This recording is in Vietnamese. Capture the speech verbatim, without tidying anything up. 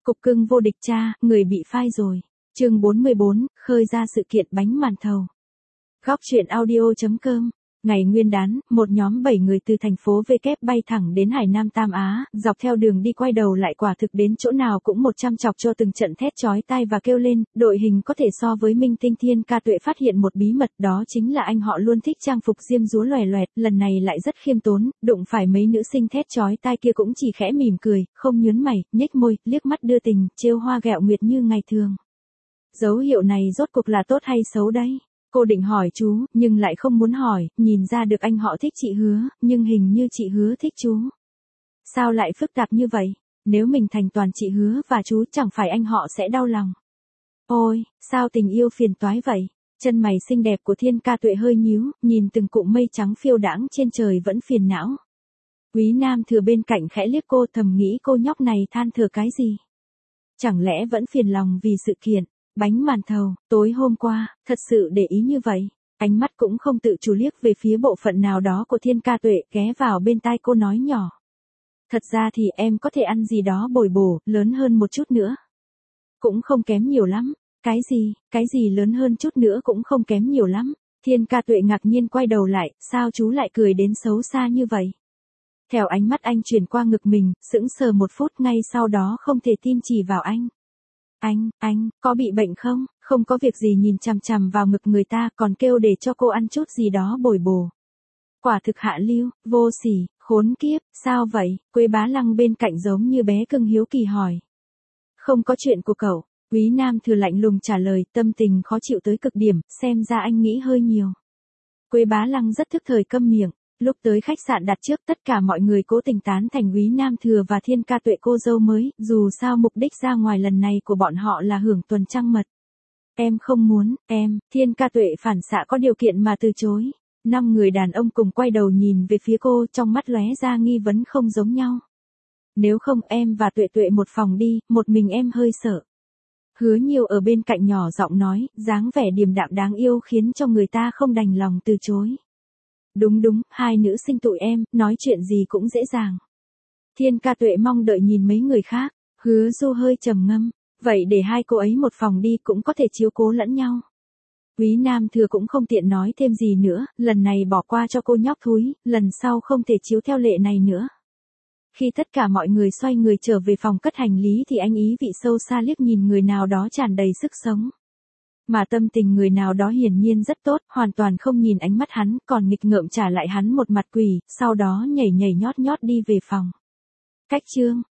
Cục cưng vô địch cha, người bị phai rồi. Chương bốn mươi bốn, khơi ra sự kiện bánh màn thầu. Góc truyện audio chấm com. Ngày Nguyên đán, một nhóm bảy người từ thành phố V kép bay thẳng đến Hải Nam Tam Á, dọc theo đường đi quay đầu lại quả thực đến chỗ nào cũng một trăm chọc cho từng trận thét chói tai và kêu lên, đội hình có thể so với minh tinh Thiên Ca Tuệ phát hiện một bí mật, đó chính là anh họ luôn thích trang phục diêm dúa loè loẹt, lần này lại rất khiêm tốn, đụng phải mấy nữ sinh thét chói tai kia cũng chỉ khẽ mỉm cười, không nhướng mày, nhếch môi, liếc mắt đưa tình, trêu hoa ghẹo nguyệt như ngày thường. Dấu hiệu này rốt cuộc là tốt hay xấu đấy? Cô định hỏi chú, nhưng lại không muốn hỏi, nhìn ra được anh họ thích chị Hứa, nhưng hình như chị Hứa thích chú. Sao lại phức tạp như vậy? Nếu mình thành toàn chị Hứa và chú chẳng phải anh họ sẽ đau lòng. Ôi, sao tình yêu phiền toái vậy? Chân mày xinh đẹp của Thiên Ca Tuệ hơi nhíu, nhìn từng cụm mây trắng phiêu đãng trên trời vẫn phiền não. Quý Nam Thừa bên cạnh khẽ liếc cô, thầm nghĩ cô nhóc này than thở cái gì? Chẳng lẽ vẫn phiền lòng vì sự kiện bánh màn thầu, tối hôm qua, thật sự để ý như vậy. Ánh mắt cũng không tự chủ liếc về phía bộ phận nào đó của Thiên Ca Tuệ, ghé vào bên tai cô nói nhỏ. Thật ra thì em có thể ăn gì đó bồi bổ, lớn hơn một chút nữa. Cũng không kém nhiều lắm. Cái gì, cái gì lớn hơn chút nữa cũng không kém nhiều lắm. Thiên Ca Tuệ ngạc nhiên quay đầu lại, sao chú lại cười đến xấu xa như vậy? Theo ánh mắt anh chuyển qua ngực mình, sững sờ một phút, ngay sau đó không thể tin chỉ vào anh. Anh, anh, có bị bệnh không? Không có việc gì nhìn chằm chằm vào ngực người ta, còn kêu để cho cô ăn chút gì đó bồi bổ. Quả thực hạ lưu, vô sỉ, khốn kiếp, sao vậy? Quế Bá Lăng bên cạnh giống như bé cưng hiếu kỳ hỏi. Không có chuyện của cậu. Quý Nam Thừa lạnh lùng trả lời, tâm tình khó chịu tới cực điểm, xem ra anh nghĩ hơi nhiều. Quế Bá Lăng rất thức thời câm miệng. Lúc tới khách sạn đặt trước, tất cả mọi người cố tình tán thành Quý Nam Thừa và Thiên Ca Tuệ cô dâu mới, dù sao mục đích ra ngoài lần này của bọn họ là hưởng tuần trăng mật. Em không muốn, em, Thiên Ca Tuệ phản xạ có điều kiện mà từ chối. Năm người đàn ông cùng quay đầu nhìn về phía cô, trong mắt lóe ra nghi vấn không giống nhau. Nếu không em và Tuệ Tuệ một phòng đi, một mình em hơi sợ. Hứa Nhiêu ở bên cạnh nhỏ giọng nói, dáng vẻ điềm đạm đáng yêu khiến cho người ta không đành lòng từ chối. Đúng đúng, hai nữ sinh tụi em, nói chuyện gì cũng dễ dàng. Thiên Ca Tuệ mong đợi nhìn mấy người khác, Hứa Du hơi trầm ngâm, vậy để hai cô ấy một phòng đi cũng có thể chiếu cố lẫn nhau. Quý Nam Thừa cũng không tiện nói thêm gì nữa, lần này bỏ qua cho cô nhóc thúi, lần sau không thể chiếu theo lệ này nữa. Khi tất cả mọi người xoay người trở về phòng cất hành lý thì anh ý vị sâu xa liếc nhìn người nào đó tràn đầy sức sống. Mà tâm tình người nào đó hiển nhiên rất tốt, hoàn toàn không nhìn ánh mắt hắn, còn nghịch ngợm trả lại hắn một mặt quỷ, sau đó nhảy nhảy nhót nhót đi về phòng. Cách chương.